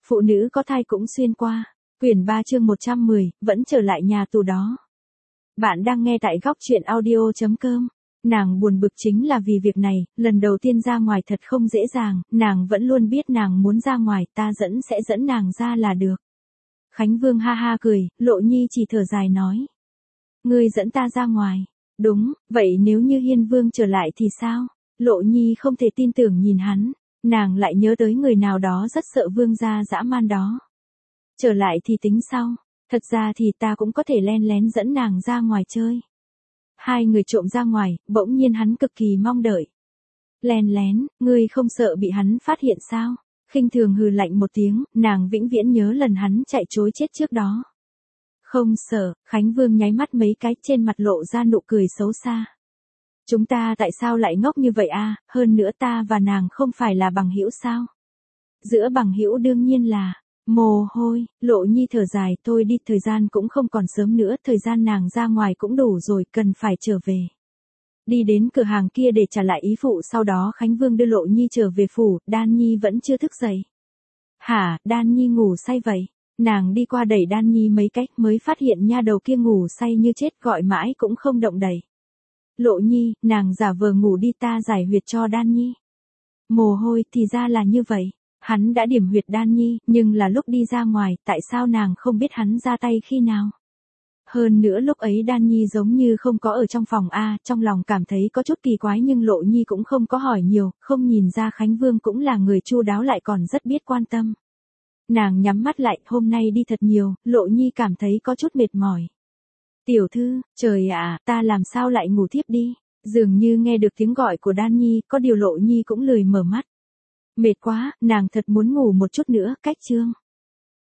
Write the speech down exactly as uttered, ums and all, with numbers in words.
Phụ nữ có thai cũng xuyên qua. Quyển ba chương một trăm mười, vẫn trở lại nhà tù đó. Bạn đang nghe tại góc truyện audio chấm com. Nàng buồn bực chính là vì việc này, lần đầu tiên ra ngoài thật không dễ dàng, nàng vẫn luôn biết nàng muốn ra ngoài, ta dẫn sẽ dẫn nàng ra là được. Khánh Vương ha ha cười, Lộ Nhi chỉ thở dài nói. Ngươi dẫn ta ra ngoài. Đúng, vậy nếu như Hiên Vương trở lại thì sao? Lộ Nhi không thể tin tưởng nhìn hắn, nàng lại nhớ tới người nào đó rất sợ vương gia dã man đó. Trở lại thì tính sau, thật ra thì ta cũng có thể len lén dẫn nàng ra ngoài chơi. Hai người trộm ra ngoài, bỗng nhiên hắn cực kỳ mong đợi. Len lén, ngươi không sợ bị hắn phát hiện sao? Khinh thường hừ lạnh một tiếng, nàng vĩnh viễn nhớ lần hắn chạy trối chết trước đó. Không sợ, Khánh Vương nháy mắt mấy cái trên mặt lộ ra nụ cười xấu xa. Chúng ta tại sao lại ngốc như vậy a? Hơn nữa ta và nàng không phải là bằng hữu sao? Giữa bằng hữu đương nhiên là, mồ hôi, Lộ Nhi thở dài, thôi đi, thời gian cũng không còn sớm nữa, thời gian nàng ra ngoài cũng đủ rồi, cần phải trở về. Đi đến cửa hàng kia để trả lại ý phụ, sau đó Khánh Vương đưa Lộ Nhi trở về phủ, Đan Nhi vẫn chưa thức dậy. Hả, Đan Nhi ngủ say vậy? Nàng đi qua đẩy Đan Nhi mấy cách mới phát hiện nha đầu kia ngủ say như chết, gọi mãi cũng không động đậy. Lộ Nhi, nàng giả vờ ngủ đi, ta giải huyệt cho Đan Nhi. Mồ hôi, thì ra là như vậy. Hắn đã điểm huyệt Đan Nhi, nhưng là lúc đi ra ngoài, tại sao nàng không biết hắn ra tay khi nào? Hơn nữa lúc ấy Đan Nhi giống như không có ở trong phòng a, trong lòng cảm thấy có chút kỳ quái nhưng Lộ Nhi cũng không có hỏi nhiều, không nhìn ra Khánh Vương cũng là người chu đáo lại còn rất biết quan tâm. Nàng nhắm mắt lại, hôm nay đi thật nhiều, Lộ Nhi cảm thấy có chút mệt mỏi. Tiểu thư, trời ạ, ta làm sao lại ngủ thiếp đi? Dường như nghe được tiếng gọi của Đan Nhi, có điều Lộ Nhi cũng lười mở mắt. Mệt quá, nàng thật muốn ngủ một chút nữa, cách chương.